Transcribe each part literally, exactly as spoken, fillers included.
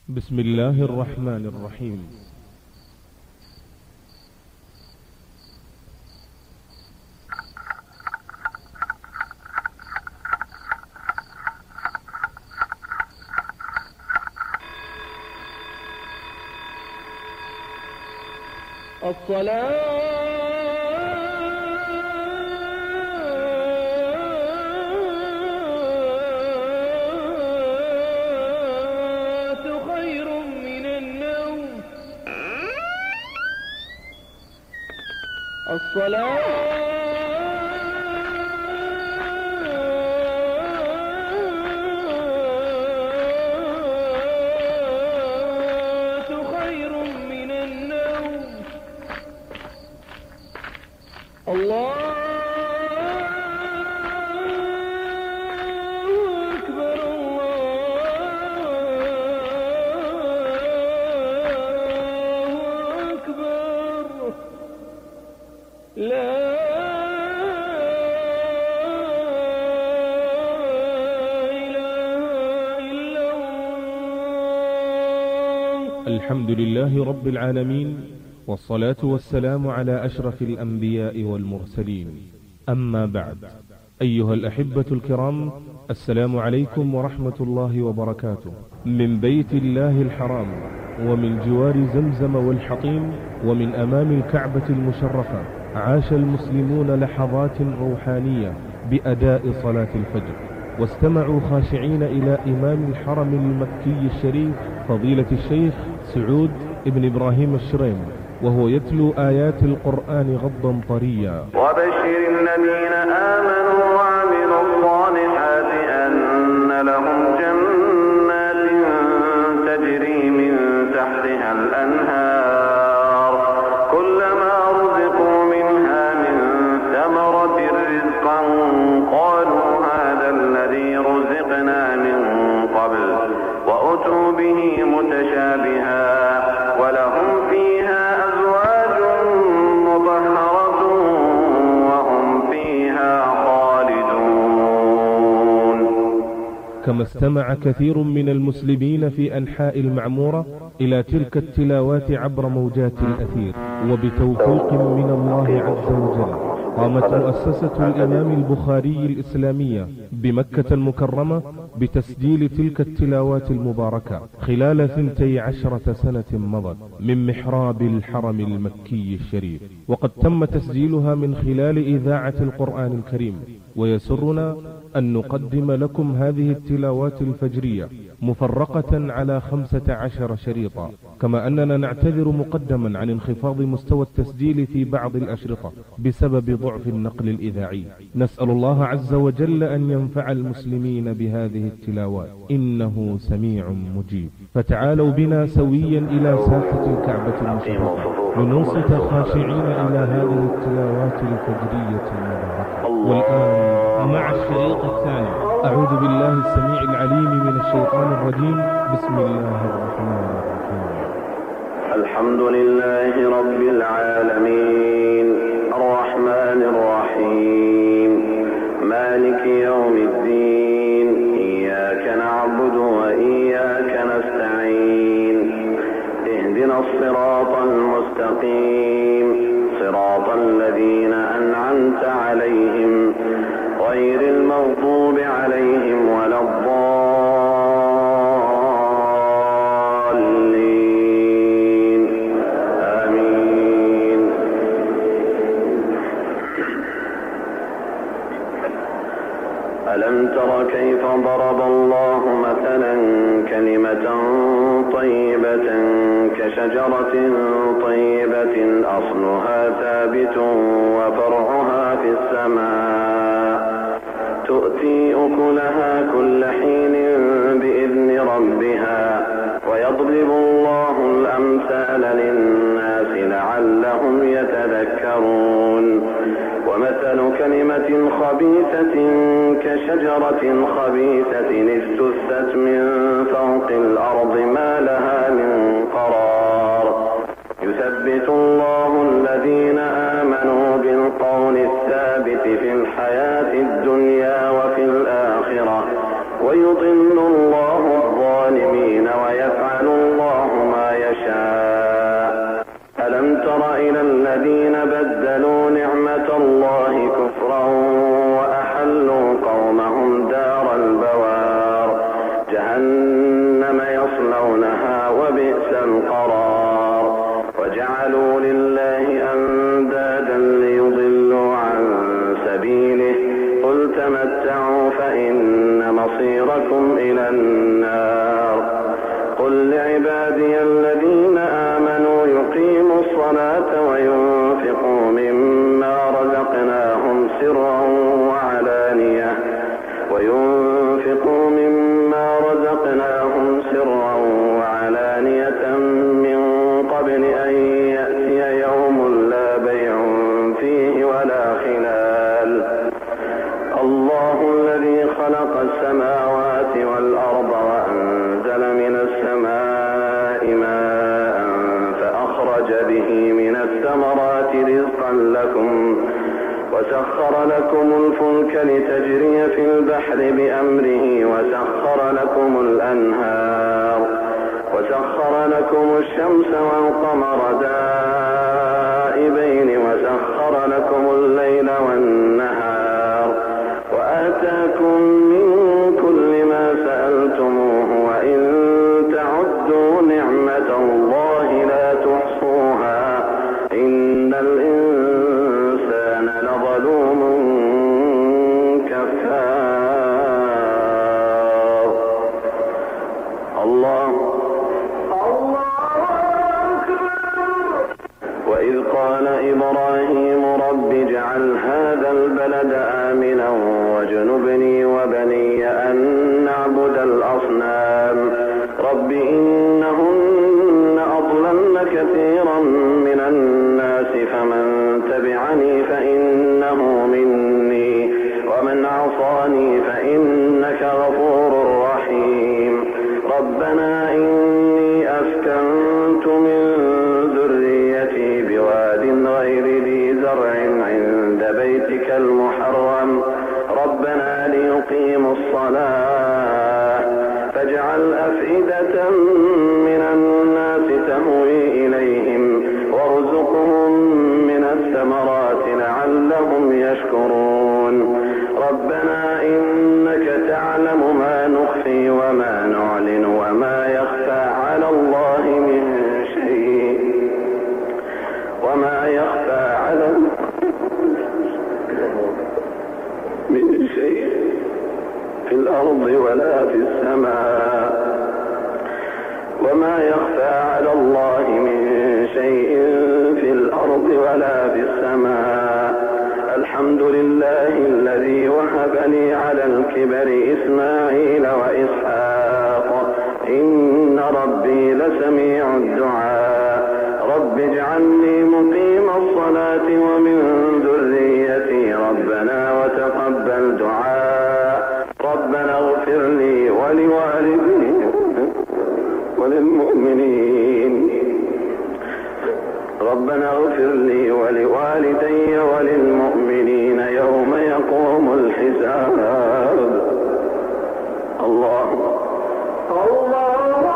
بسم الله الرحمن الرحيم. الصلاة خير من النوم. الصلاة الله أكبر الله أكبر لا إله إلا الله. الحمد لله رب العالمين، والصلاة والسلام على أشرف الأنبياء والمرسلين، أما بعد. أيها الأحبة الكرام، السلام عليكم ورحمة الله وبركاته. من بيت الله الحرام، ومن جوار زمزم والحطيم، ومن أمام الكعبة المشرفة، عاش المسلمون لحظات روحانية بأداء صلاة الفجر، واستمعوا خاشعين إلى إمام الحرم المكي الشريف فضيلة الشيخ سعود ابن إبراهيم الشريم، وهو يتلو آيات القرآن غضا طريا. وبشر الذين آمنوا وعملوا الصالحات أن لهم جنات تجري من تحتها الأنهار كلما رزقوا منها من ثمرة رزقا قالوا هذا الذي رزقنا من قبل وأتوا به متشابها ولهم فيها كما استمع كثير من المسلمين في أنحاء المعمورة إلى تلك التلاوات عبر موجات الأثير، وبتوفيق من الله عز وجل قامت مؤسسة الإمام البخاري الإسلامية بمكة المكرمة بتسجيل تلك التلاوات المباركة خلال ثنتي عشرة سنة مضت من محراب الحرم المكي الشريف، وقد تم تسجيلها من خلال إذاعة القرآن الكريم. ويسرنا أن نقدم لكم هذه التلاوات الفجرية مفرقة على خمسة عشر شريطا، كما أننا نعتذر مقدما عن انخفاض مستوى التسجيل في بعض الأشرطة بسبب ضعف النقل الإذاعي. نسأل الله عز وجل أن ينفع المسلمين بهذه التلاوات، إنه سميع مجيب. فتعالوا بنا سويا إلى ساحة الكعبة المشرفة لننصت خاشعين إلى هذه التلاوات الفجرية المباركة. والآن مع الشريط الثاني، أعوذ بالله السميع العليم من الشيطان الرجيم، بسم الله الرحمن الرحيم. الحمد لله رب العالمين الرحمن الرحيم مالك يوم الدين إياك نعبد وإياك نستعين اهدنا الصراط المستقيم صراط الذين أنعمت عليهم غير المغضوب عليهم ولا الضالين آمين. ألم تر كيف ضرب الله مثلا كلمة طيبة كشجرة طيبة أصلها ثابت وفرعها في السماء تؤتي أكلها كل حين بإذن ربها ويضرب الله الأمثال للناس لعلهم يتذكرون. ومثل كلمة خبيثة كشجرة خبيثة اجتثت من فوق الأرض ما لها من قرار يثبت الله الذين آمنوا بالقول الثابت في الحياة الدنيا وفي الآخرة ويضل الله الظالمين ويفعل قل لعبادي الذين آمنوا يقيموا الصلاة وينفقوا مما رزقناهم سرا وعلانية وينفقوا مما رزقناهم سرا وعلانية من قبل أن يأتي يوم لا بيع فيه ولا خلال. الله الذي خلق السماوات والأرض وأنزل من السماء ماء فأخرج به من الثمرات رزقا لكم وسخر لكم الفلك لتجري في البحر بأمره وسخر لكم الأنهار وسخر لكم الشمس والقمر دائبين وسخر لكم الليل والنهار وآتاكم من كل ما سألتموه وإن تعدوا نعمة الله لا تحصوها إن الإنسان لظلوم كفار. الله وإذ قال إبراهيم رب اجعل هذا البلد آمنا واجنبني وبني أن نعبد الأصنام رب إنهن أضللن كثيرا من الناس فمن تبعني فإنه مني ومن عصاني فإنك غفور رحيم. ربنا إني أسكنت من ذريتي بواد غير ذي زرع عند بيتك المحرم ربنا ليقيموا الصلاة فاجعل أفئدة من الناس تهوي إليهم وارزقهم من الثمرات لعلهم يشكرون. ربنا إنك تعلم ما نخفي وما نعلن وما يخفى على الله من شيء وما يخفى على من شيء في الأرض ولا في السماء وما يخفى على الله من شيء في الأرض ولا في السماء. الحمد لله الذي وهب لي على الكبر إسماعيل وإسحاق إن ربي لسميع الدعاء. رب اجعلني مقيم الصلاة ومن ذريتي ربنا وتقبل دعاء. ربنا اغفر لي ولوالدي وللمؤمنين ربنا اغفر لي ولوالدي وللمؤمنين يوم يقوم الحساب. الله الله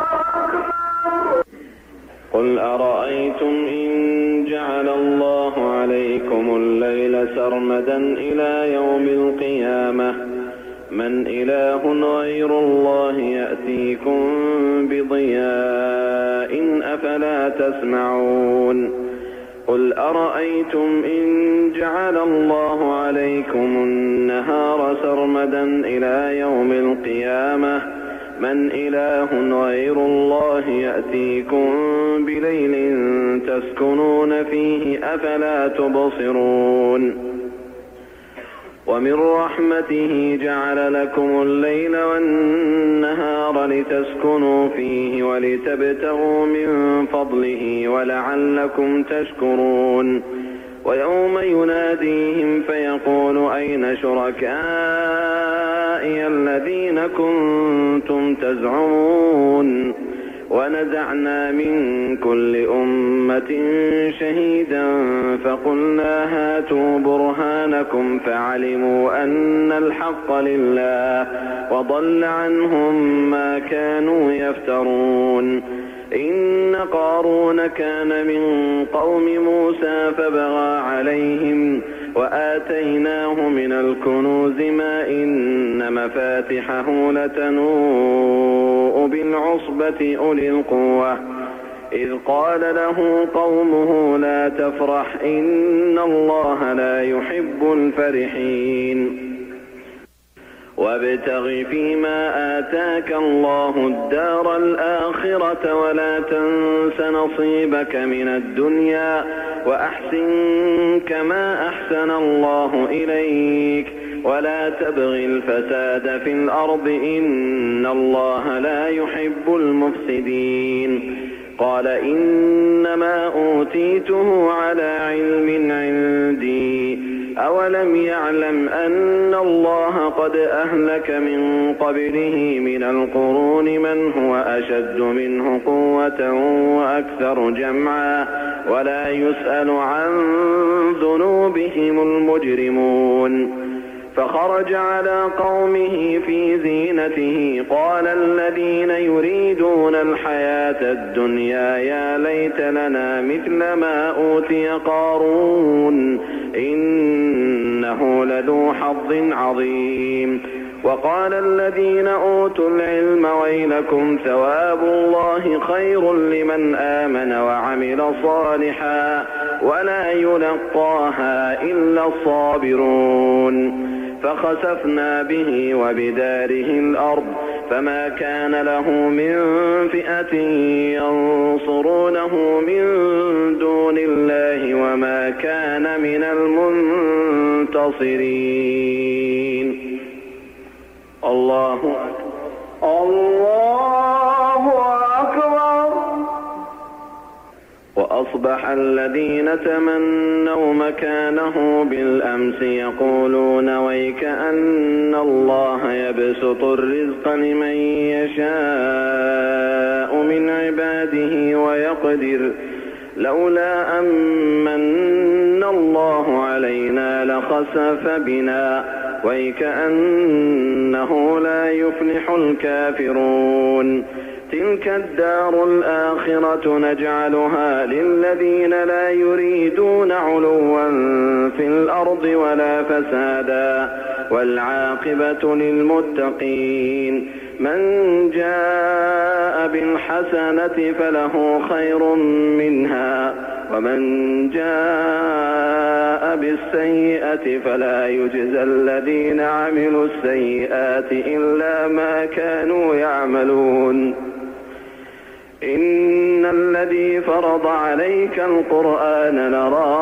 قل أرأيتم إن جعل الله عليكم الليل سرمدا إلى يوم القيامة من إله غير الله يأتيكم بضياء أفلا تسمعون. قل أرأيتم إن جعل الله عليكم النهار سرمدا إلى يوم القيامة من إله غير الله يأتيكم بليل تسكنون فيه أفلا تبصرون. ومن رحمته جعل لكم الليل والنهار لتسكنوا فيه ولتبتغوا من فضله ولعلكم تشكرون. ويوم يناديهم فيقول أين شركائي الذين كنتم تزعمون ونزعنا من كل أمة شهيدا فقلنا هاتوا برهانكم فعلموا أن الحق لله وضل عنهم ما كانوا يفترون. إن قارون كان من قوم موسى فبغى عليهم وآتيناه من الكنوز ما إن مفاتحه لتنوء بالعصبة أولي القوة إذ قال له قومه لا تفرح إن الله لا يحب الفرحين. وابتغ فيما آتاك الله الدار الآخرة ولا تنس نصيبك من الدنيا وأحسن كما أحسن الله إليك ولا تبغ الفساد في الأرض إن الله لا يحب المفسدين. قال إنما أوتيته على علم عندي أولم يعلم أن الله قد أهلك من قبله من القرون من هو أشد منه قوة وأكثر جمعا ولا يسأل عن ذنوبهم المجرمون. فخرج على قومه في زينته قال الذين يريدون الحياة الدنيا يا ليت لنا مثل ما أوتي قارون إنه لذو حظ عظيم. وقال الذين أوتوا العلم ويلكم ثواب الله خير لمن آمن وعمل صالحا ولا يلقاها إلا الصابرون. فخسفنا به وبداره الأرض فما كان له من فئة ينصرونه من دون الله وما كان من المنتصرين. الله الله أكبر. وأصبح الذين تمنوا مكانه بالأمس يقولون ويك أن الله يبسط الرزق لمن يشاء من عباده ويقدر لولا أمن الله علينا لخسف بنا ويك أنه لا يفلح الكافرون. تلك الدار الآخرة نجعلها للذين لا يريدون علوا في الأرض ولا فسادا والعاقبة للمتقين. من جاء بالحسنة فله خير منها ومن جاء بالسيئة فلا يجزى الذين عملوا السيئات إلا ما كانوا يعملون. إن الذي فرض عليك القرآن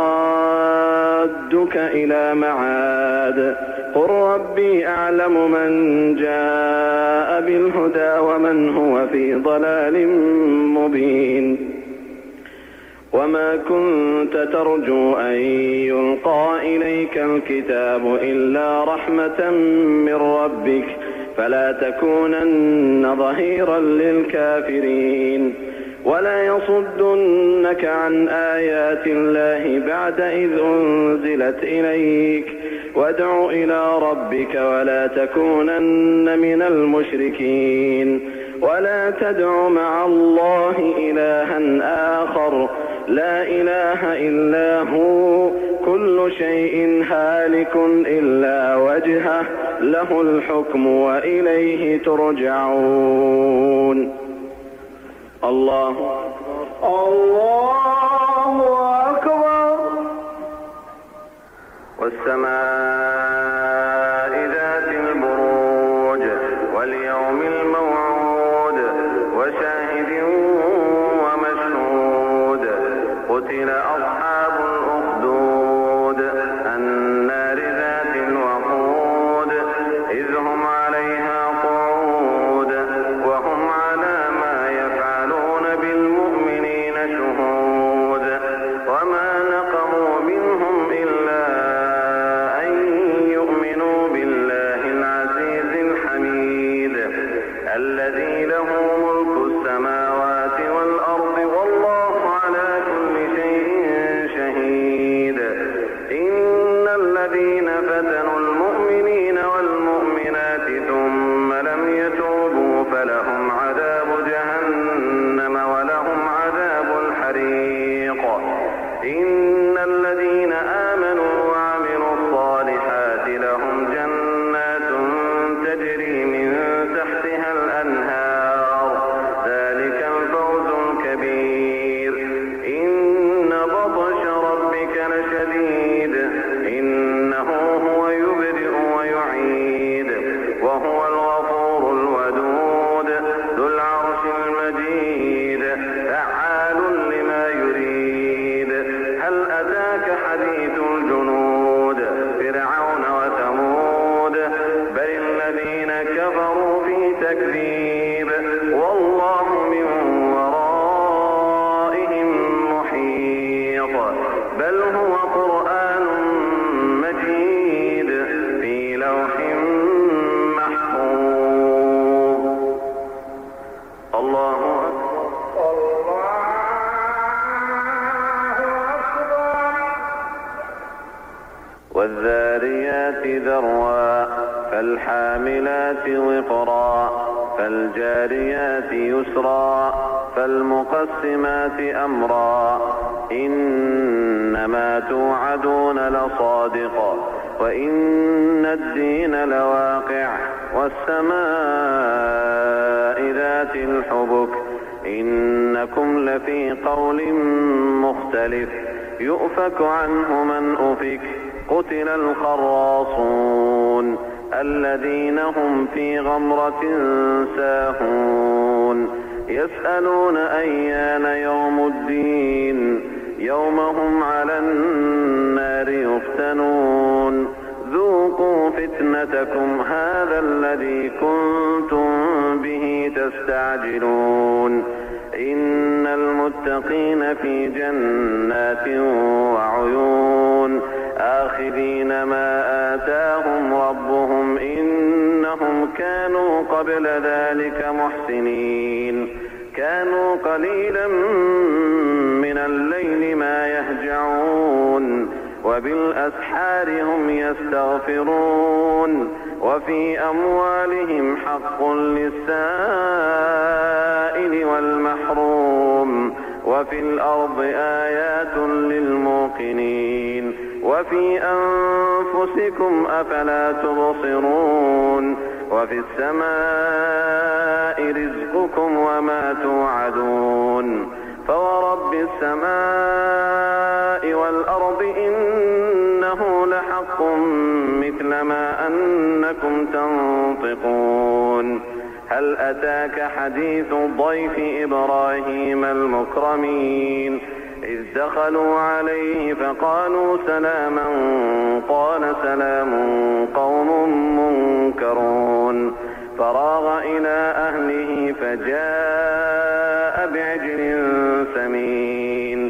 لرادك إلى معاد قل ربي أعلم من جاء بالهدى ومن هو في ضلال مبين. وما كنت ترجو أن يلقى إليك الكتاب إلا رحمة من ربك فلا تكونن ظهيرا للكافرين. ولا يصدنك عن آيات الله بعد إذ أنزلت إليك وادع إلى ربك ولا تكونن من المشركين. ولا تدع مع الله إلها آخر لا إله إلا هو كل شيء هالك إلا وجهه له الحكم وإليه ترجعون. الله الله أكبر. والسماء ذات البروج واليوم الموعود وشاهد ومشهود قتل أصحاب الأخدود النار ذات الوقود إذ هم عليها قعود وهم على ما يفعلون بالمؤمنين شهود. وما نقموا منهم إلا أن يؤمنوا بالله العزيز الحميد الذي له ملك السماوات فالجاريات يسرا فالمقسمات أمرا إنما توعدون لصادق وإن الدين لواقع والسماء ذات الحبك إنكم لفي قول مختلف يؤفك عنه من أفك قتل الخراصون الذين هم في غمرة ساهون يسألون أيان يوم الدين يوم هم على النار يفتنون ذوقوا فتنتكم هذا الذي كنتم به تستعجلون إن المتقين في جنات وعيون آخذين ما آتاهم ربهم إنهم كانوا قبل ذلك محسنين كانوا قليلا من الليل ما يهجعون وبالأسحار هم يستغفرون وفي أموالهم حق للسائل والمحروم وفي الأرض آيات للموقنين وفي أنفسكم أفلا تبصرون وفي السماء رزقكم وما توعدون فورب السماء والأرض إنه لحق مثل ما أنكم تنطقون هل أتاك حديث ضيف إبراهيم المكرمين إذ دخلوا عليه فقالوا سلاما قال سلام قوم منكرون فراغ إلى أهله فجاء بعجل سمين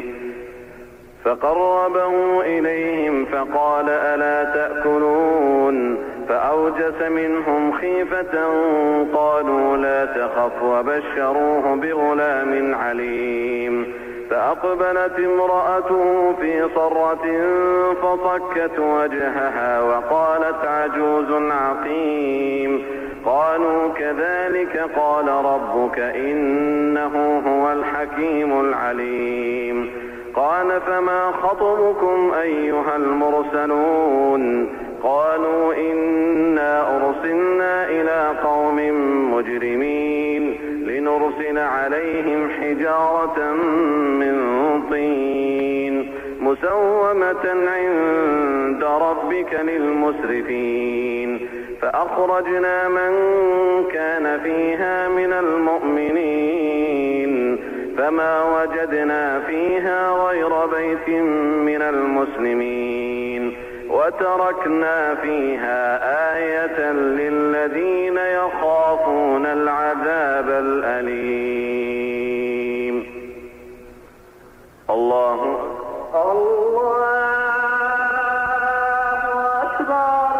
فقربه إليهم فقال ألا تأكلون فأوجس منهم خيفة قالوا لا تخف وبشروه بغلام عليم فأقبلت امرأته في صرة فصكت وجهها وقالت عجوز عقيم قالوا كذلك قال ربك إنه هو الحكيم العليم قال فما خطبكم أيها المرسلون قالوا إنا أرسلنا إلى قوم مجرمين لنرسل عليهم حجارة من طين مسومة عند ربك للمسرفين فأخرجنا من كان فيها من المؤمنين فما وجدنا فيها غير بيت من المسلمين وتركنا فيها آية للذين يخافون العذاب الأليم. الله الله أكبر.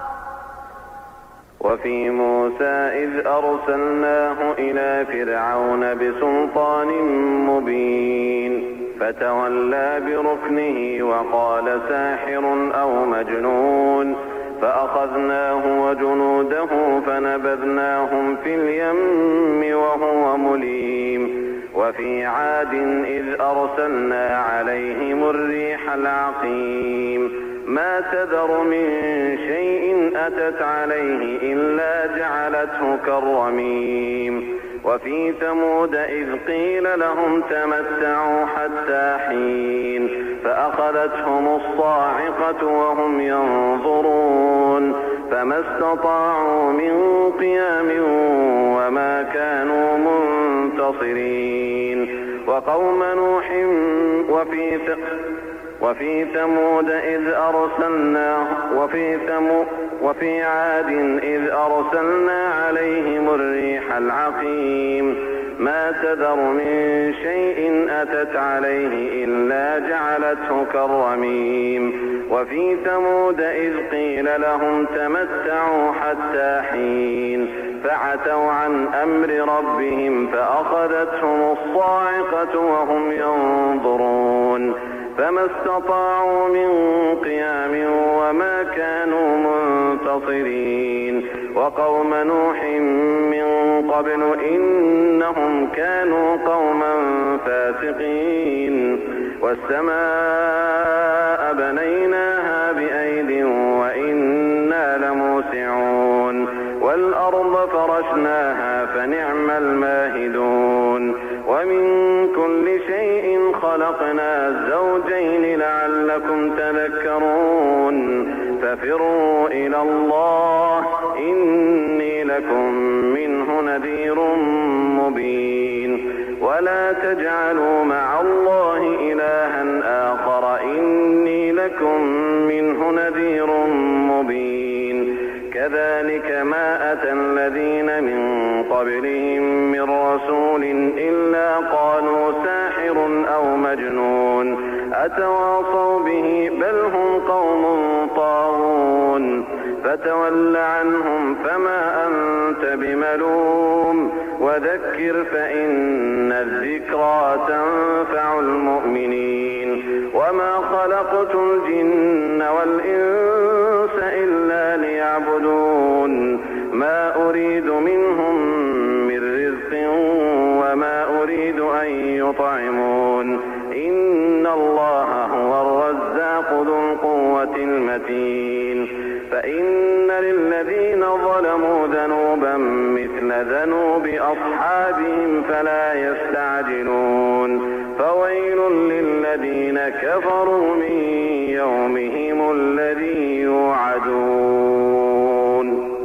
وفي موسى إذ أرسلناه إلى فرعون بسلطان مبين فتولى بركنه وقال ساحر أو مجنون فأخذناه وجنوده فنبذناهم في اليم وهو مليم. وفي عاد إذ أرسلنا عليهم الريح العقيم ما تذر من شيء أتت عليه إلا جعلته كالرميم. وفي ثمود إذ قيل لهم تمتعوا حتى حين فأخذتهم الصاعقة وهم ينظرون فما استطاعوا من قيام وما كانوا منتصرين. وقوم نوح وفي وفي ثمود إذ أرسلنا وفي ثمود وفي عاد إذ أرسلنا عليهم الريح العقيم ما تذر من شيء أتت عليه إلا جعلته كالرميم. وفي ثمود إذ قيل لهم تمتعوا حتى حين فعتوا عن أمر ربهم فأخذتهم الصاعقة وهم ينظرون فما استطاعوا من قيام وما كانوا منتصرين. وقوم نوح رسلهم من قبل إنهم كانوا قوما فاسقين والسماء بنيناها بأيد وإنا لموسعون والأرض فرشناها فنعم الماهدون ومن كل شيء خلقنا زوجين لعلكم تذكرون ففروا إلى الله إني لكم منه نذير مبين ولا تجعلوا مع الله إلها آخر إني لكم منه نذير مبين كذلك ما أتى الذين من قبلهم من رسول إلا قالوا ساحر أو مجنون أتواصوا به بل هم قوم طاغون فتول عنهم فما أنت بملوم وذكر فإن الذكرى تنفع المؤمنين وما خلقت الجن والإنس إلا ليعبدون ما أريد منهم من رزق وما أريد أن يطعمون إن الله هو الرزاق ذو القوة المتين فإن للذين ظلموا ذنوبا مثل ذنوب أصحابهم فلا يستعجلون فويل للذين كفروا من يومهم الذي يوعدون.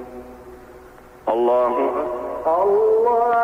الله الله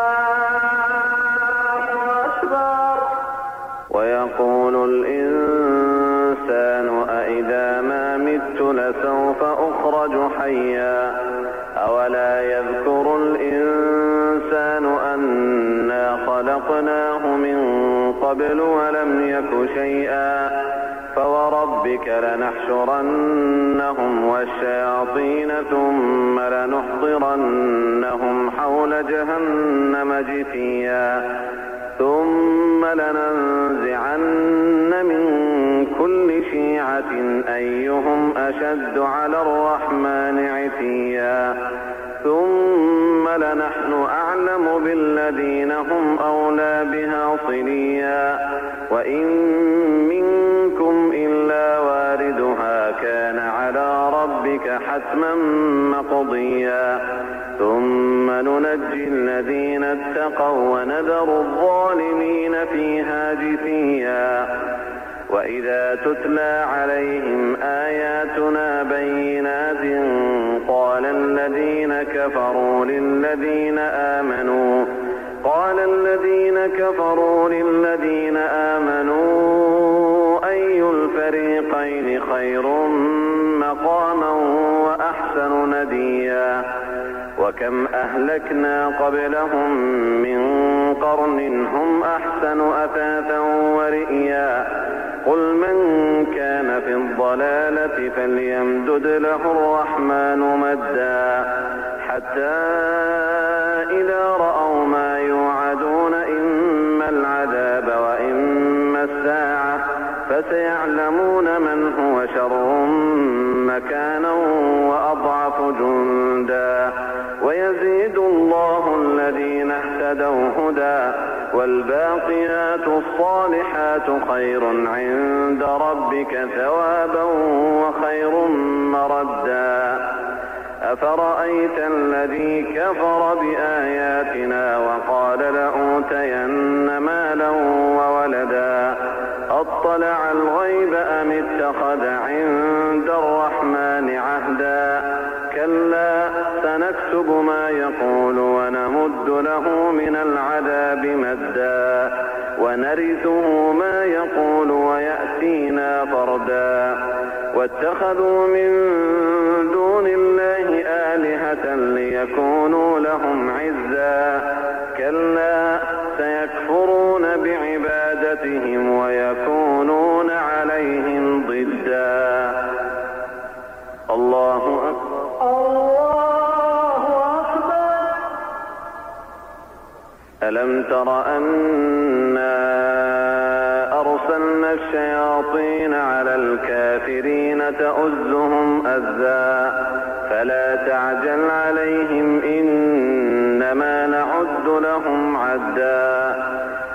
أكبر. ويقول الإنسان أإذا ما مت لسوف أخرج حيا أولا يذكر الإنسان أنا خلقناه من قبل ولم يك شيئا فوربك لنحشرنهم والشياطين ثم لنحضرنهم حول جهنم جثيا ثم لننزعن من كل شيعة أيهم أشد على الرحمن عتيا ثم لنحن أعلم بالذين هم أولى بها صليا وإن منكم إلا واردها كان على ربك حتما مقضيا ثم ننجي الذين اتقوا ونذر الظالمين فيها جثيا وإذا تتلى عليهم آياتنا بينات قال الذين كفروا للذين آمنوا قال الذين كفروا للذين آمنوا أي الفريقين خير مقاما وأحسن نديا وكم أهلكنا قبلهم من قرن هم أحسن أثاثا ورئيا قل من كان في الضلالة فليمدد له الرحمن مدا حتى إذا رأوا ما يوعدون إما العذاب وإما الساعة فسيعلمون من هو شر مكانا وأضعف جندا ويزيد الله الذين اهتدوا هدى والباقيات الصالحات خير عند ربك ثوابا وخير مردا أفرأيت الذي كفر بآياتنا وقال لأوتين مالا وولدا أطلع الغيب أم اتخذ عند الرحمن عهدا كلا سنكتب ما يقول ونمد له من العذاب مدا ونرثه ما يقول ويأتينا فردا واتخذوا من دون الله آلهة ليكونوا لهم عزا كلا سيكفرون بعبادتهم ويكونون عليهم ضدا. الله أكبر. الله أكبر. ألم تر أنا أرسلنا الشياطين على الكافرين تؤزهم أزا فلا تعجل عليهم إن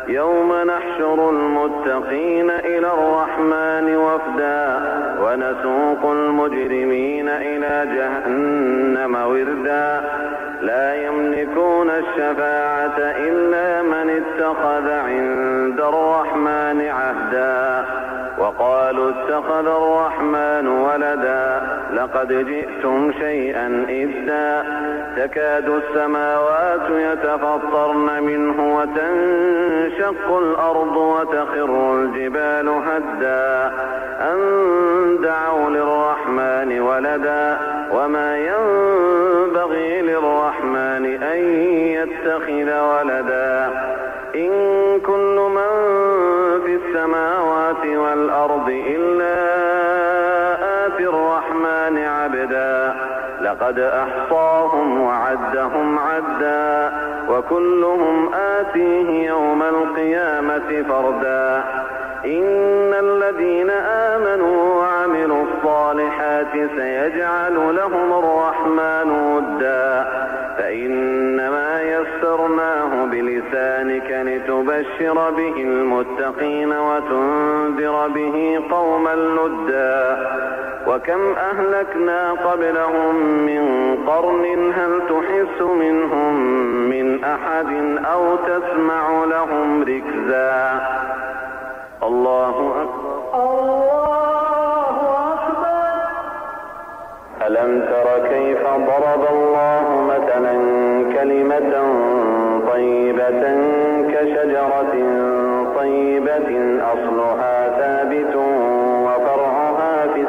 يوم نحشر المتقين إلى الرحمن وفدا ونسوق المجرمين إلى جهنم وردا لا يملكون الشفاعة إلا من اتخذ عند الرحمن عهدا وقالوا اتخذ الرحمن ولدا لقد جئتم شيئا إدا تكاد السماوات يتفطرن منه وتنشق الأرض وتخر الجبال هدا أن دعوا للرحمن ولدا وما ينبغي للرحمن أن يتخذ ولدا إن كل من في السماوات والأرض إلا آتي الرحمن عبدا لقد أحصاهم وعدهم عدا وكلهم آتيه يوم القيامة فردا إن الذين آمنوا وعملوا الصالحات سيجعل لهم الرحمن ودا فإنما يسرناه بلسانك لتبشر به المتقين وتنذر به قوما لدا وكم أهلكنا قبلهم من قرن هل تحس منهم من أحد أو تسمع لهم ركزا الله أكبر الله أكبر ألم تر كيف ضرب الله مثلا كلمة طيبة كشجرة طيبة أصلها ثابت وفرعها في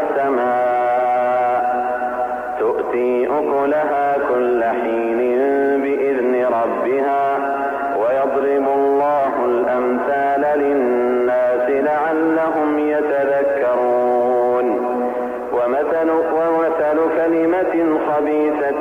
السماء تؤتي أكلها كل حين بإذن ربها ويضرب الله الأمثال للناس لعلهم يتذكرون ومثل, ومثل كلمة خبيثة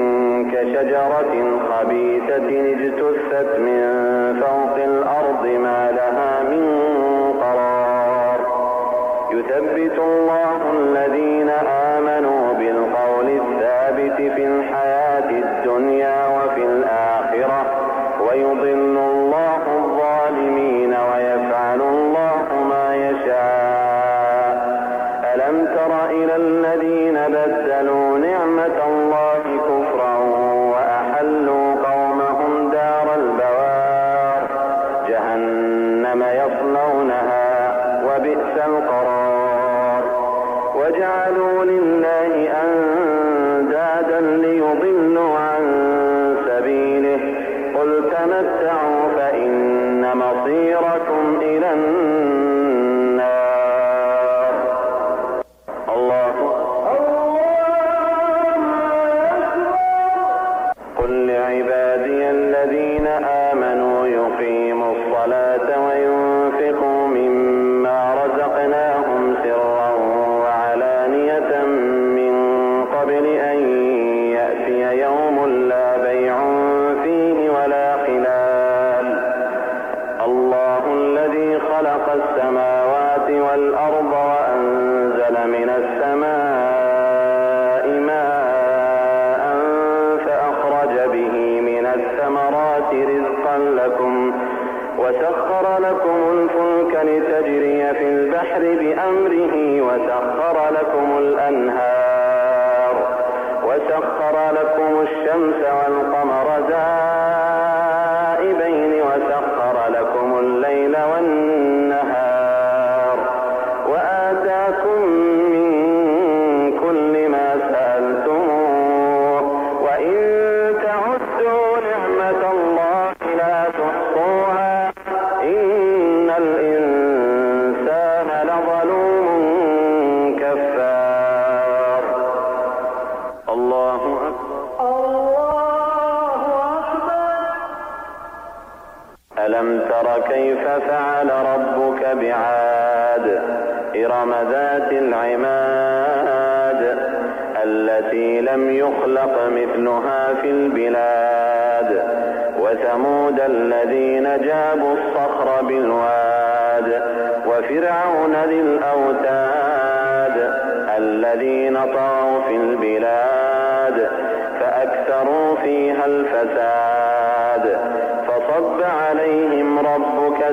كشجرة خبيثة اجتثت من فوق الأرض ما لها من قرار يثبت الله الذين آمنوا بالقول الثابت في الحياة الدنيا وفي الآخرة ويضل الله الظالمين ويفعل الله ما يشاء ألم تر إلى الذين بدلوا نعمة الله كفرا وأحلوا قومهم دار البوار جهنم يصلونها وبئس القرار وجعلوا لله أندادا ليضلوا عن سبيله قل تمتعوا فإن مصيركم إلى النار الله قل لعبادي الذين آمنوا يقيموا الصلاة وينفقوا مما رزقناهم سرا وعلانية من قبل أن يأتي يوم لا بيع فيه ولا خلال الله الذي خلق السماوات والأرض وأنزل من السماء ماء فأخرج به من الثمرات رزقا لكم وسخر لكم الفلك لتجري في البحر بأمره وسخر لكم الأنهار وسخر لكم الشمس والقمر دائبين وسخر لكم الليل والنهار وآتاكم من كل ما سألتموه وإن تعدوا نعمة الله لا تحصوها إن الإنسان لظلوم كفار الله أكبر الله أكبر ألم تر كيف فعل ربك بعاد إرم ذات العماد التي لم يخلق مثلها في البلاد وثمود الذين جابوا الصخر بالواد وفرعون ذي الأوتاد الذين طغوا في البلاد فأكثروا فيها الفساد فصب عليهم ربك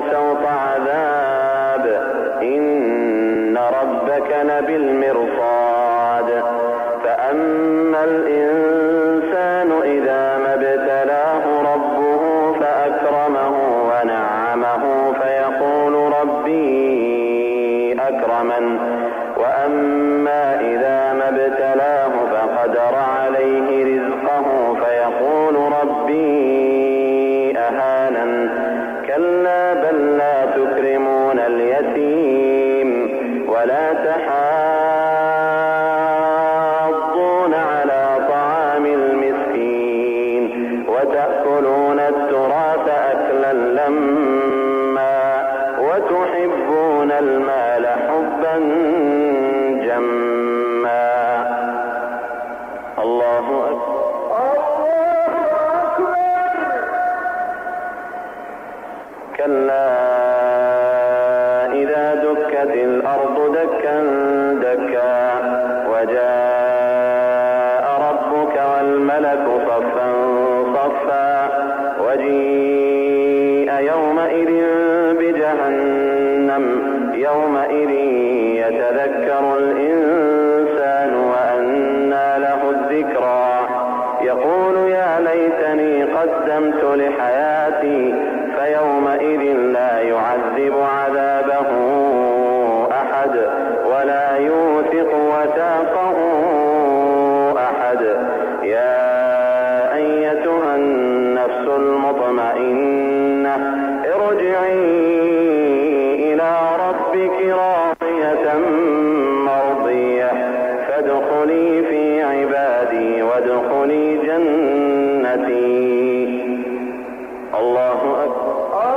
مكرما وأما إذا ما ابتلاه فقدر عليه رزقه فيقول ربي أهانن كلا بل لا تكرمون اليتيم ولا تحاضون على طعام المسكين وتأكلون التراث أكلا لما وتحبون المال حبا جما. الله أكبر. كلا إذا دكت الأرض دكا دكا وجاء ربك والملك صفا صفا وجيء يومئذ بجهنم يومئذ يتذكر الإنسان وأنى له الذكرى يقول يا ليتني قدمت لحياتي فيومئذ لا يعذب عذابه أحد ولا يوثق وثاقه أحد. يا أيتها النفس المطمئنة ارجعي إلى ربك راضية مرضية فادخلي في عبادي وادخلي جنتي. الله أكبر.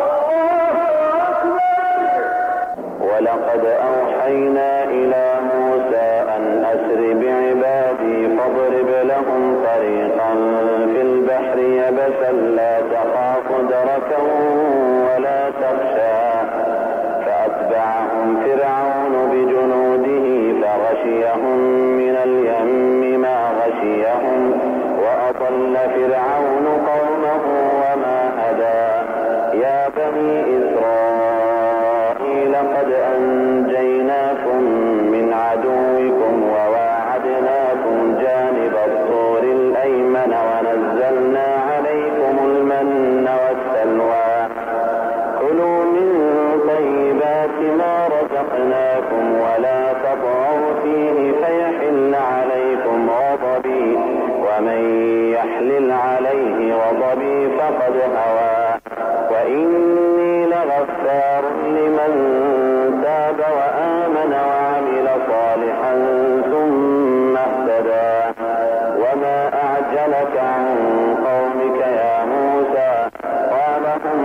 ولقد أوحينا إلى موسى أن أسر بعبادي فاضرب لهم طريقا في البحر يبسا لا تخاف دركا ولا تخشى فأتبعهم فرعون بجنوده فغشيهم من اليم ما غشيهم وأضل فرعون قومه وما هدى. يا بني إسرائيل قد أنجيناكم من عدوكم وواعدناكم جانب الطور الأيمن ونزلنا عليكم المن والسلوى كلوا من طيبات ما رزقناكم ولا تطغوا فيه فيحل عليكم غضبي ومن يحلل عليه غضبي فقد هوى وإني لغفار لمن تاب وآمن وعمل صالحا ثم اهتدى. وما أعجلك عن قومك يا موسى قال هم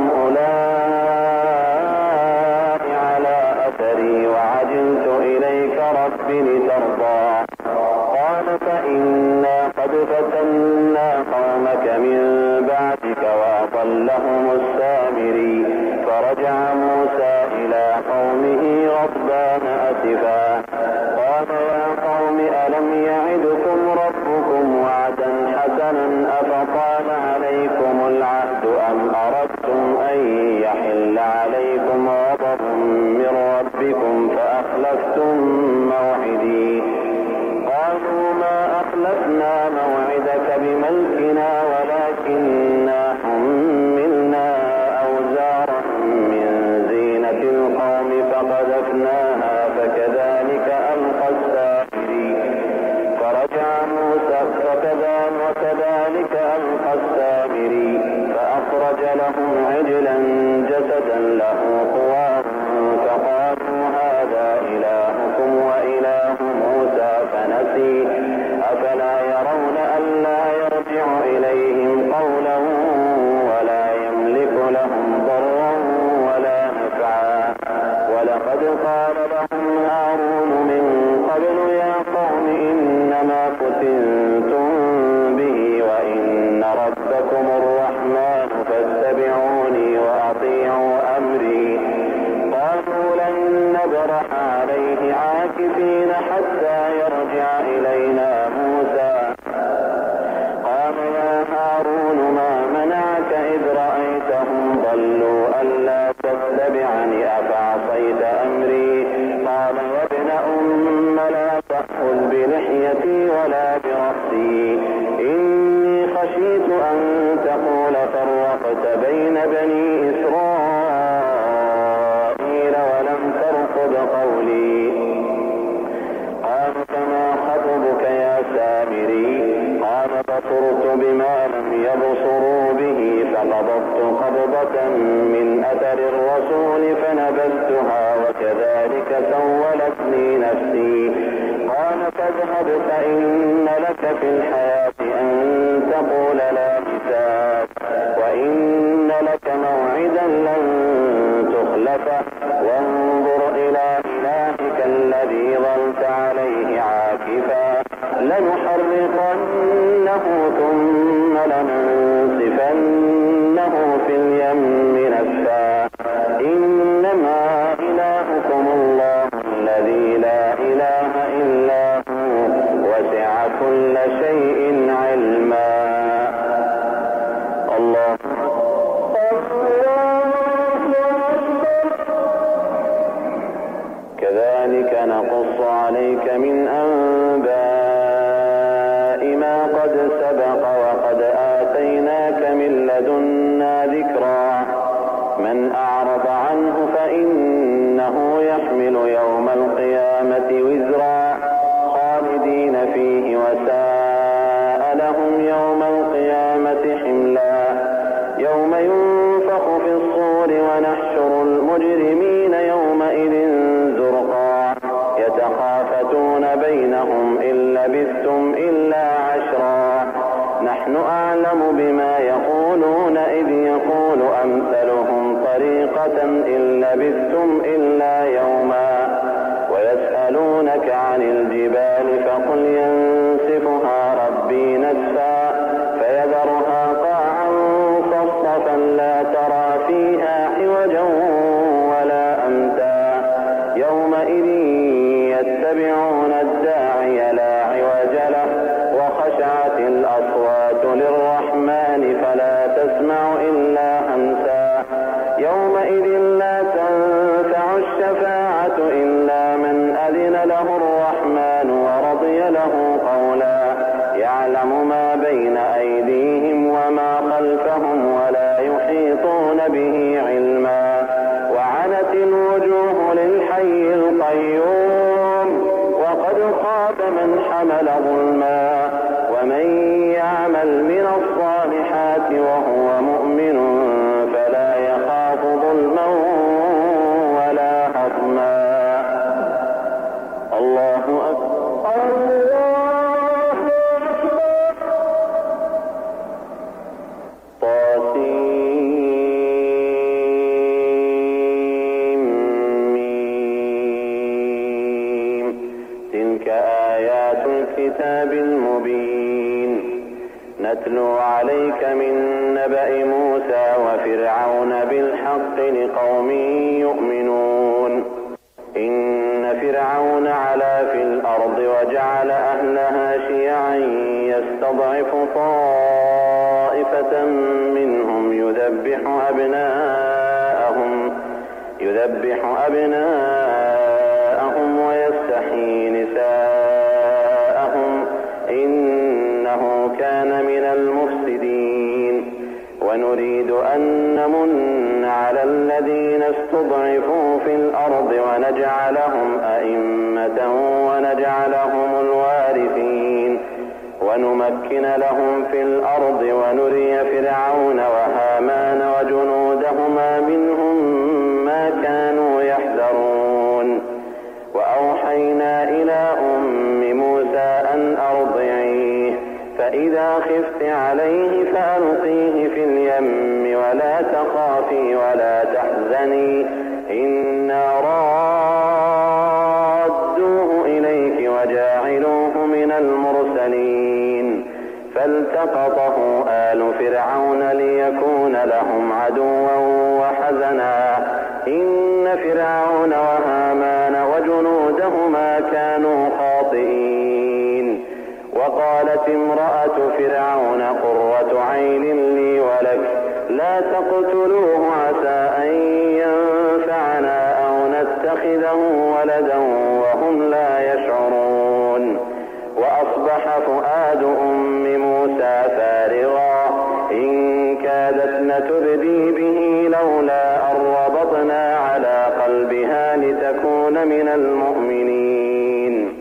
أولئك على أثري وعجلت إليك رب لترضى. قال فإنا قد فتنا قومك من بعدك وأضلهم السامري. فرجع موسى إلى قومه غضبان أسفا قال يا قوم ألم يعدكم ربكم وعدا حسنا أفطال عليكم العهد أم أردتم أن يحل عليكم غضب من ربكم فأخلفتم موعدي. قالوا ما أخلفنا موعدك بملكنا ولكننا حملنا أوزارا من زينة القوم فقذفناها فكذلك ألقى السامري. فرجع موسى فكذلك وكذلك ألقى السامري فأخرج لهم عجلا جسدا له خوار فقالوا هذا إلهكم وإله موسى فنسي. أفلا يرون ألا يرجع إليهم قولا ولا يملك لهم ضرا ولا نفعا. ولقد قال لهم هارون من قبل يا قوم إنما فتنتم به وإن ربكم الرحمن فاتبعوني وأطيعوا أمري. قالوا لن نبرح عليه عاكفين حتى يرجع إلينا موسى. قال يا هارون ما منعك إذ رأيتهم ضلوا ألا تتبعني أفعصيت أمري. قال يا ابن أم لا تأخذ بلحيتي ولا برأسي إني خشيت أن تقول فرقت بين بني إسرائيل ولم ترقب قولي الرسول فنبذتها وكذلك سولت لي نفسي. قال فاذهب فإن لك في الحياة أن تقول لا مساس وإن لك موعدا لن تخلفه وانظر إلى إلهك الذي ظلت عليه عاكفا لنحرقنه ثم لننسفنه في اليم نسفا. إنما إلهكم الله الذي لا إله إلا هو وسع كل شيء علما. الله كذلك نقص عليك من أنباء ما قد سبق وقد آتيناك من لدنا ذكرا. من أعرض عنه فإنه يحمل يوم القيامة وزرا خالدين فيه وساء لهم يوم القيامة حملا. يوم ينفخ في الصور ونحشر المجرمين يومئذ زرقا يتخافتون بينهم إن لبثتم إلا عشرا نحن أعلم بما يقولون إذ يقول أمثلهم طريقة إن لبثتم إلا يوما. ويسألونك عن الجبال فقل ينسفها ربي نسفا فيذرها قاعا صفصفا لا ترى فيها عوجا ولا أمتا. يومئذ يتبعون الداعي لا عوج له وخشعت الأصوات للرحمن فلا تسمع إلا همسا. يومئذ لا تنفع الشفاعة إلا من أذن له الرحمن ورضي له قولا. يعلم ما بين أيديهم وما خلفهم ولا يحيطون به علما. وعنت الوجوه للحي القيوم وقد خاب من حمل ظلما. ومن يعمل من الصالحات وهو مؤمن فلا يخاف ظلما ولا هضما. الله أكبر. طاسيم ميم. تلك آيات الكتاب المبين نتلو عليك من نبأ موسى وفرعون بالحق لقوم يؤمنون. إن فرعون علا في الأرض وجعل أهلها شيعا يستضعف طائفة منهم يذبح أبناءهم يذبح أبناءهم ويستحيي نساءهم إنه كان من المفسدين. ونريد أن نمن على الذين استضعفوا في الأرض ونجعلهم أئمة ونجعلهم الوارثين ونمكن لهم في الأرض ونري فرعون وهامان وجنودهما منهم ما كانوا يحذرون. وأوحينا إلى أم موسى أن أرضعيه فإذا خفت عليه فألقيه في اليم ولا تخافي ولا تحزني إنا رادوه إليك وجاعلوه من المرسلين. فالتقطه آل فرعون ليكون لهم عدوا وحزنا إن فرعون وهامان وجنودهما كانوا خاطئين. وقالت امرأة فرعون قرة عين لي ولك لا تقتلوه عسى أن ينفعنا أو نتخذه ولدا وهم لا يشعرون. وأصبح فؤاد أم موسى فارغا إن كادت لتبدي به لولا أن ربطنا على قلبها لتكون من المؤمنين.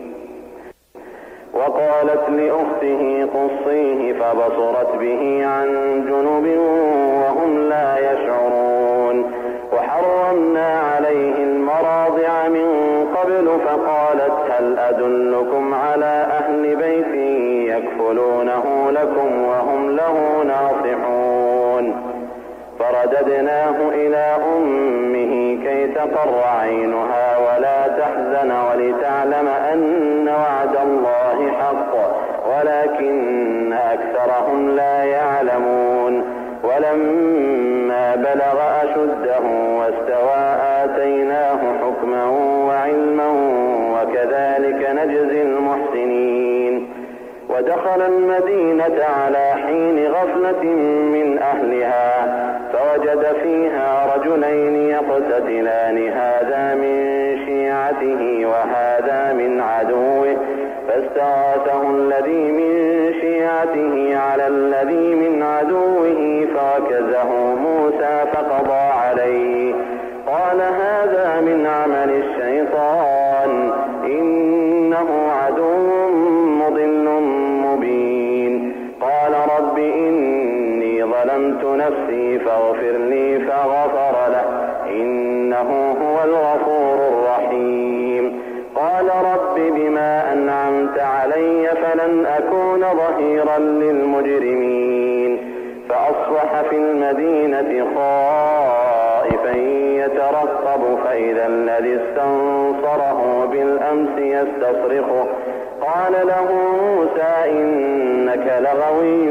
وقالت لأخته قصيه فبصرت به عن جنب وهم لا يشعرون. وحرم حرمنا عليه المراضع من قبل فقالت هل أدلكم على أهل بيت يكفلونه لكم وهم له ناصحون فرددناه إلى أمه كي تقر عينها ولا تحزن ولتعلم أن وعد الله حق ولكن أكثرهم لا يعلمون ولما بلغ أشده واستوى آتيناه حكما وعلما وكذلك نجزي المحسنين ودخل المدينة على حين غفلة من أهلها فوجد فيها رجلين يقتتلان هذا من شيعته وهذا من عدوه فاستغاثه الذي من شيعته على الذي من عدوه فوكزه موسى فقضى عليه قال هذا من عمل الشيطان إنه عدو مضل مبين قال رب إني ظلمت نفسي فاغفر لي فغفر له إنه هو الغفور الرحيم قال رب بما أنعمت علي فلن أكون ظهيرا للمجرمين فأصبح في المدينة خائفا يترقب فإذا الذي استنصره بالأمس يستصرخه قال له موسى إنك لغوي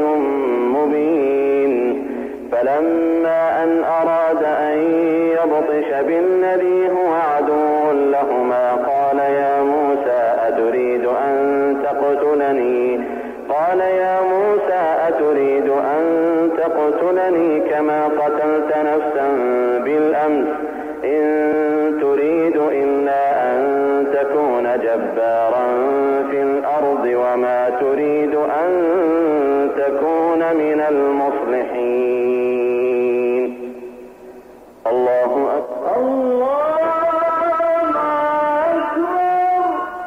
مبين فلما أن أراد أن يبطش بالذي هو عدو لهما قال يا موسى أتريد أن تقتلني قال يا موسى أتريد أن تقتلني كما قتلت نفسا بالأمس إن تريد إلا أن تكون جبارا في الأرض وما تريد أن تكون من المصلحين الله أكبر الله أكبر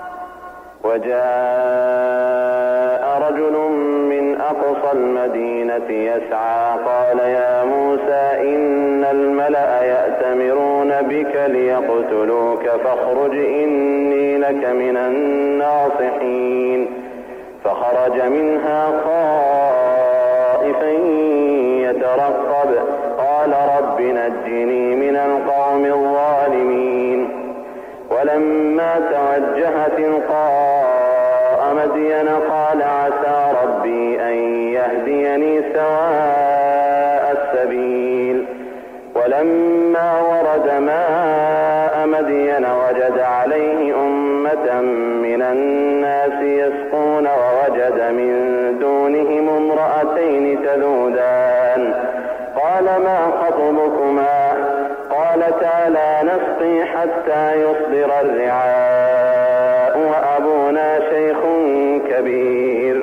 وجاء رجل من أقصى المدينة يسعى قال يا موسى إن الملأ يأتمرون بك ليقتلوك فاخرج إني لك من الناصحين فخرج منها خائفا يترقب قال رب نجني من القوم الظالمين ولما توجه تلقاء مدين قال عسى ربي أن يهديني سواء السبيل ولما ورد ماء مدين وجد عليه أمة من الناس يسقون ووجد من دونهم امرأتين تذودان قال ما خطبكما قالتا لا نسقي حتى يصدر الرعاء وأبونا شيخ كبير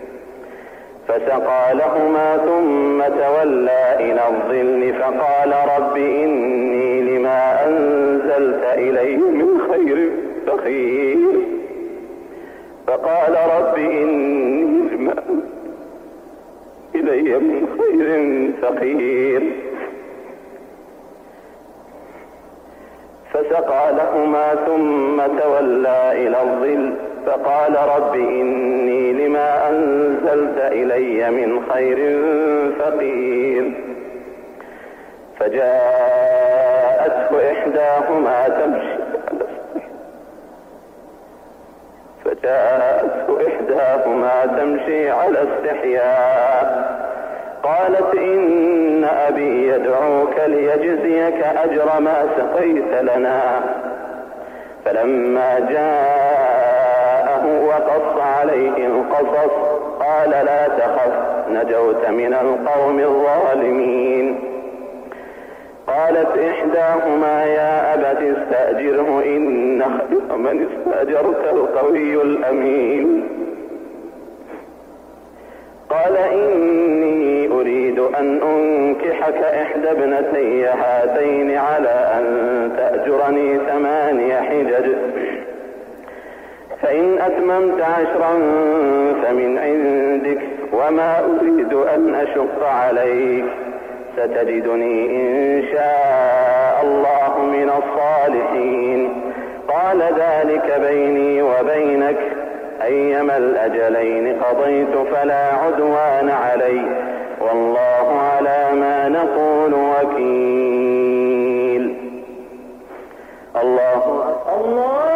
فسقى لهما ثم تولى إلى الظل فقال رب إني لما أنزلت إلي من خير فقير فقال رب إني لما إلي من خير فقير فسقى لهما ثم تولى إلى الظل فقال رب إني لما أنزلت إلي من خير فقير فجاءته إحداهما تمشي فجاءته إحداهما تمشي على استحياء قالت إن أبي يدعوك ليجزيك أجر ما سقيت لنا فلما جاءه وقص عليه القصص قال لا تخف نجوت من القوم الظالمين قالت إحداهما يا أبت استأجره إن خير من استأجرت القوي الأمين قال إني أريد أن أنكحك إحدى ابنتي هاتين على أن تأجرني ثماني حجج فإن أتممت عشرا فمن عندك وما أريد أن أشق عليك ستجدني إن شاء شاء الله من الصالحين. قال ذلك بيني وبينك، أيما الأجلين قضيت فلا عدوان علي، والله على ما نقول وكيل. الله الله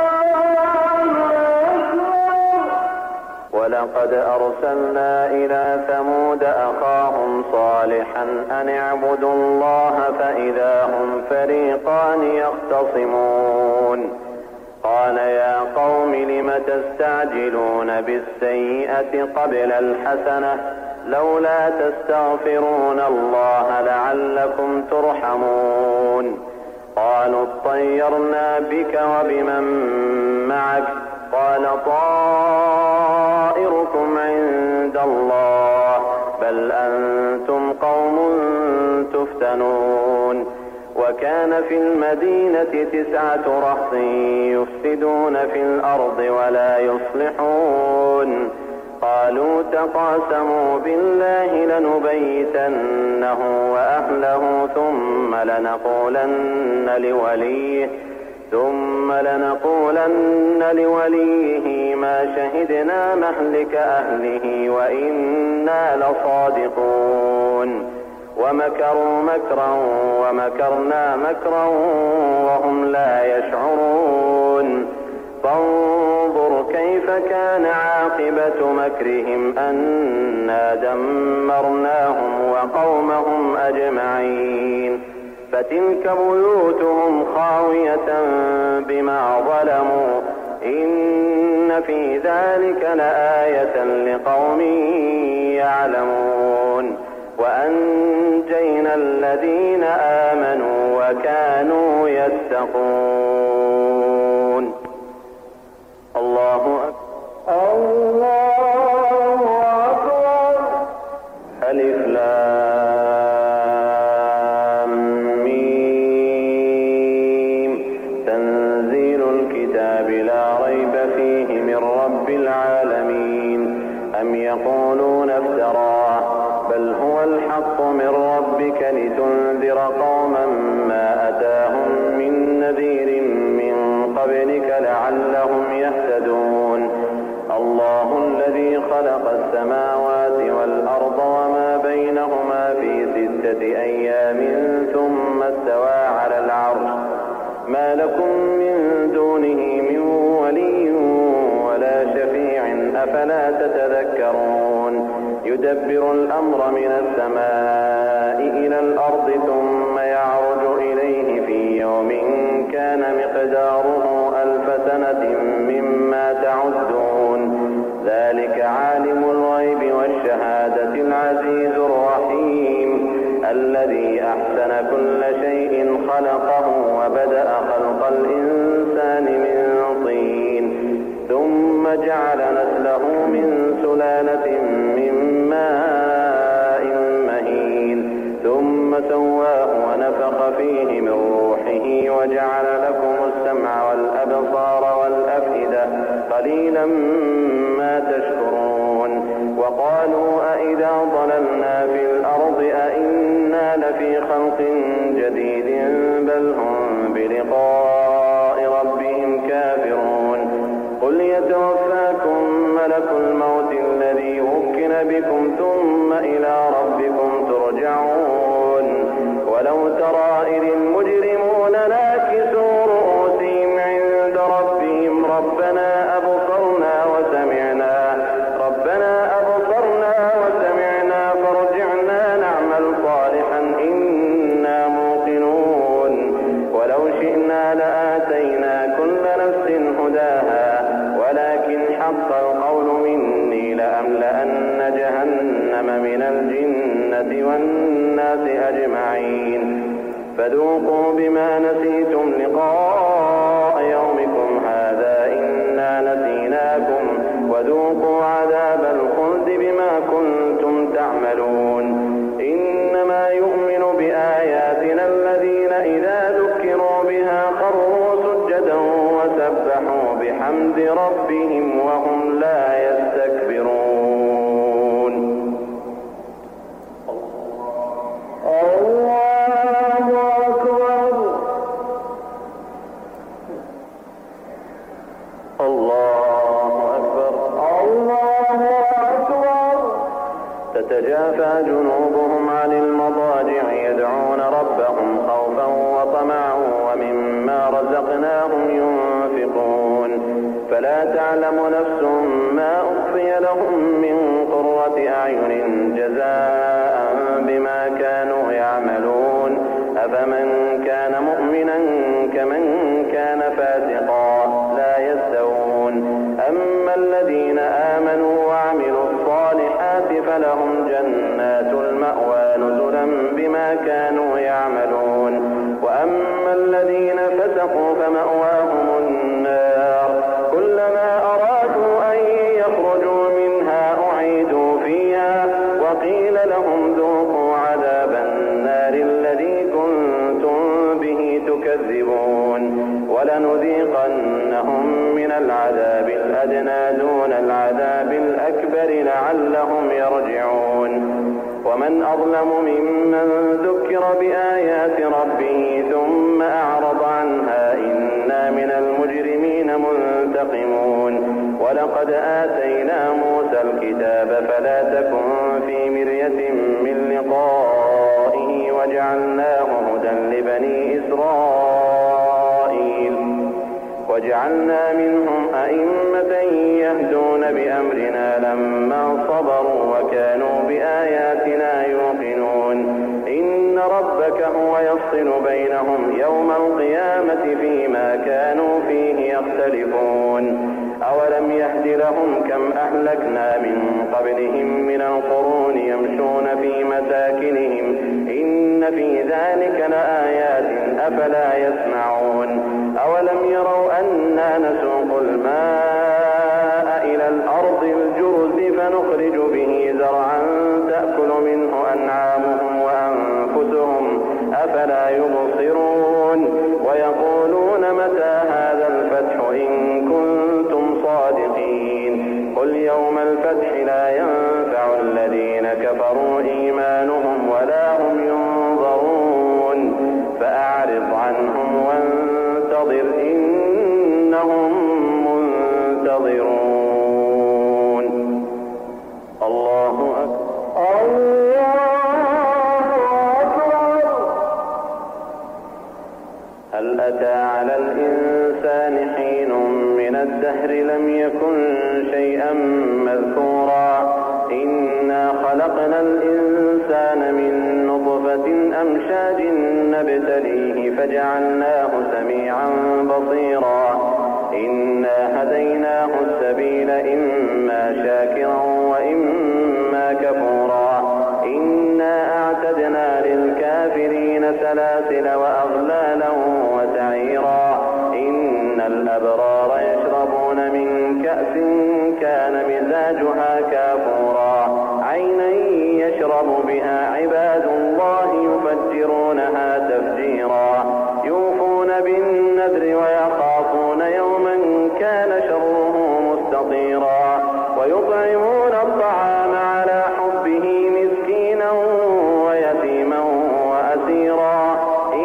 ولقد أرسلنا إلى ثمود أخاهم صالحا أن اعبدوا الله فإذا هم فريقان يختصمون. قال يا قوم لم تستعجلون بالسيئة قبل الحسنة لولا تستغفرون الله لعلكم ترحمون. قالوا اطيرنا بك وبمن معك، قال طائركم عند الله بل أنتم قوم تفتنون. وكان في المدينة تسعة رهط يفسدون في الأرض ولا يصلحون. قالوا تقاسموا بالله لنبيتنه وأهله ثم لنقولن لوليه ثم لنقولن لوليه ما شهدنا مهلك أهله وإنا لصادقون. ومكروا مكرا ومكرنا مكرا وهم لا يشعرون. فانظر كيف كان عاقبة مكرهم أنا دمرناهم وقومهم أجمعين. فتلك بيوتهم خاوية بما ظلموا إن في ذلك لآية لقوم يعلمون. وأنجينا الذين آمنوا وكانوا يتقون. الله أكبر الله أكبر. ألف لام ميم. تنزيل الكتاب لا ريب فيه من رب العالمين. أم يقولون افتراه بل هو الحق من ربك لتنذر قوما ما أتاهم من نذير من قبلك لعلهم يهتدون. الله الذي خلق السماوات والأرض وما بينهما في ستة أيام ثم استوى على العرش ما لكم من دونه من ولي ولا شفيع أفلا تتذكرون. يدبر الأمر من السماء إلى الأرض ثم يعرج إليه في يوم كان مقداره ألف سنة مما تعدون. ذلك عالم الغيب والشهادة العزيز الرحيم الذي أحسن كل شيء خلقه وبدأ خلق الإنسان من طين ثم جعل نسله من سلالة من ماء مهين ثم سواه ونفخ فيه من روحه وجعل لكم السمع والأبصار والأفئدة قليلا ما تشكرون. وقالوا أئذا ضللنا في الأرض أئنا لفي خلق جديد بل هم بلقاء ربهم كافرون. قل يتوفاكم ملك الموت الذي وكل بكم ثم إلى ربكم ترجعون. ولو ترى إذ المجرمون ناكسوا رؤوسهم عند ربهم ربنا أبصرنا وسمعنا ربنا أبصرنا وسمعنا فارجعنا نعمل صالحا إنا موقنون. ولو شئنا لآتينا كل نفس هداها ولكن حق القول مني لأملأن جهنم من الجنة والناس أجمعين. فذوقوا بما نسيتم لقاء يومكم هذا إنا نسيناكم وذوقوا عذاب الخلد بما كنتم تعملون. إنما يؤمن بآياتنا الذين إذا ذكروا بها خروا سجدا وسبحوا بحمد ربهم وهم لا يستكبرون. الله أكبر. تعلم نفس ما أخفي لهم من قرة أعين جزاء بما كانوا يعملون أفمن كان مؤمنا كمن كان فاسقا لا يستوون أما الذين آمنوا وعملوا الصالحات فلهم جنات المأوى نزلا بما كانوا يعملون وأما الذين فسقوا فمأواهم النار كلما أرادوا أن يخرجوا منها أعيدوا فيها وقيل لهم ذوقوا عذاب النار الذي كنتم به تكذبون ولنذيقنهم من العذاب الأدنى دون العذاب الأكبر لعلهم يرجعون ومن أظلم ممن ذكر بآيات ربه ثم أعرض عنها إنا من المجرمين منتقمون ولقد آتينا موسى الكتاب فلا تكن في مرية من لقائه وجعلناه هدى لبني إسرائيل وجعلنا منهم أئمة يهدون بأمرنا لما صبروا وكانوا بآياتنا يوقنون إن ربك هو يفصل بينهم يوم القيامة فيما كانوا فيه يختلفون أولم يهد لهم كم أهلكنا من قبلهم من القرون يمشون في مساكنهم إن في ذلك لآيات أفلا يسمعون أولم يروا أنا نسوق الماء إلى الأرض الجرز فنخرج به زرعا تأكل منه أنعامهم وأنفسهم أفلا يبصرون ويقولون متى هذا الفتح إن كنتم صادقين قل يوم الفتح لا ينفع الذين كفروا إيمانهم ولا هم ينظرون فأعرض عنهم وانتظر إنهم منتظرون الله أكبر هل أتى على الإنسان حين من الدهر لم يكن شيئا مذكورا إنا خلقنا الإنسان من نطفة أمشاج نبتليه فجعلناه سميعا بصيرا إنا هديناه السبيل إما شاكرا وإما كفورا إنا أعتدنا للكافرين سلاسل وأغلالا وسعيرا إن الأبرار يشربون من كأس كان مزاجها كافورا عينا يشرب بها عباد الله يفجرونها تفجيرا يوفون بالنذر ويخافون يوما كان شره مستطيرا ويطعمون الطعام على حبه مسكينا ويتيما وأسيرا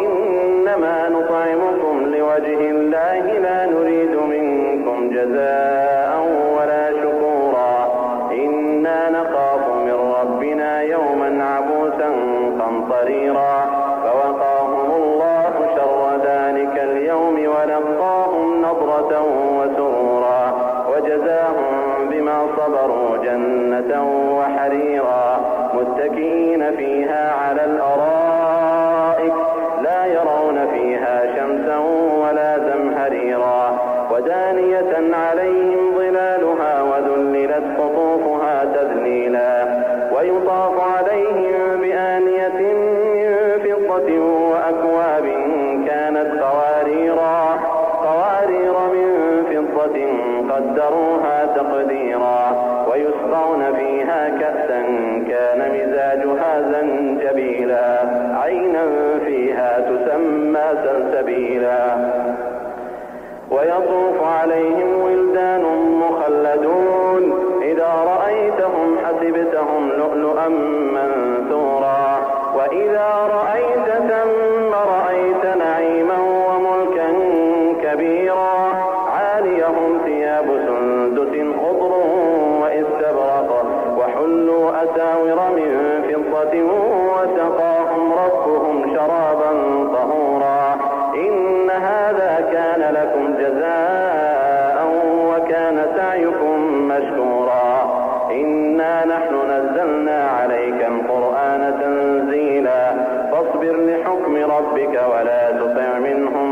إنما نطعمكم لوجه الله لا نريد منكم جزاء ولا شكورا إنا نخاف من ربنا يوما عبوسا قمطريرا فوقاهم الله شر ذلك اليوم ولقاهم نضرة وسرورا وجزاهم بما صبروا جنة وحريرا متكئين فيها على الأرائك لا يرون فيها شمسا ولا زمهريرا ودانية عليهم ظلالها وذللت قطوفها تذليلا ويطاف عليهم بآنية من فضة وأكواب كانت قواريرا قوارير من فضة قدروها تقديرا ويسقون فيها كأسا كان مزاجها زنجبيلا عينا فيها تسمى سلسبيلا ويطوف عليهم ولدان مخلدون إذا رأيتهم حسبتهم لؤلؤا منثورا وإذا رأيت ثم رأيت نعيما وملكا كبيرا عاليهم ثياب سندس خضر واستبرق وحلوا أساور من فضة وسقاهم ربهم شرابا طهورا إن هذا كان لكم جزاء وكان سعيا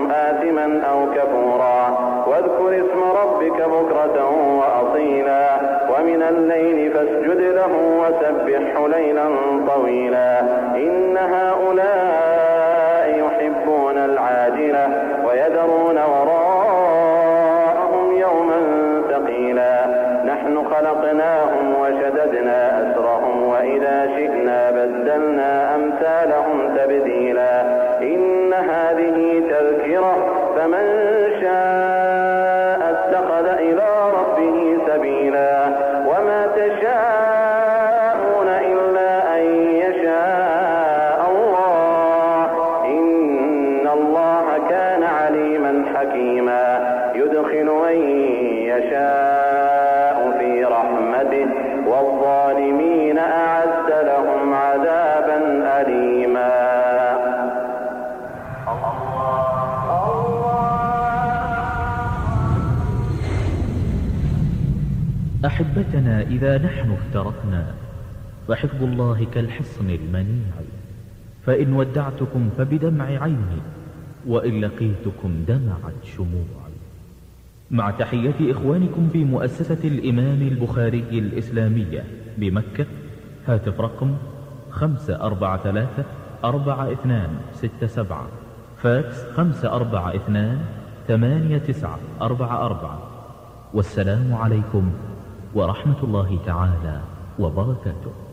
منكم آثما أو كفورا واذكر اسم ربك بكرة وأصيلا ومن الليل فاسجد له وسبحه ليلا طويلا إن هؤلاء يحبون العاجلة ويذرون وراءهم يوما ثقيلا نحن خلقناهم وشددنا أسرهم وإذا شئنا بدلنا أمثالهم تبديلا إن هذه تذكرة فمن شاء اتخذ إلى ربه سبيلا وما تشاءون إلا أن يشاء الله إن الله كان عليما حكيما يدخل من يشاء في رحمته والظالمين أعد لهم عذابا أليما. أحبتنا إذا نحن افترقنا فحفظ الله كالحصن المنيع فإن ودعتكم فبدمع عيني وإن لقيتكم دمعت شموعي. مع تحية إخوانكم في مؤسسة الإمام البخاري الإسلامية بمكة. هاتف رقم خمسة أربعة ثلاثة أربعة اثنان ستة سبعة، فاكس خمسة أربعة اثنان ثمانية تسعة أربعة أربعة. والسلام عليكم ورحمة الله تعالى وبركاته.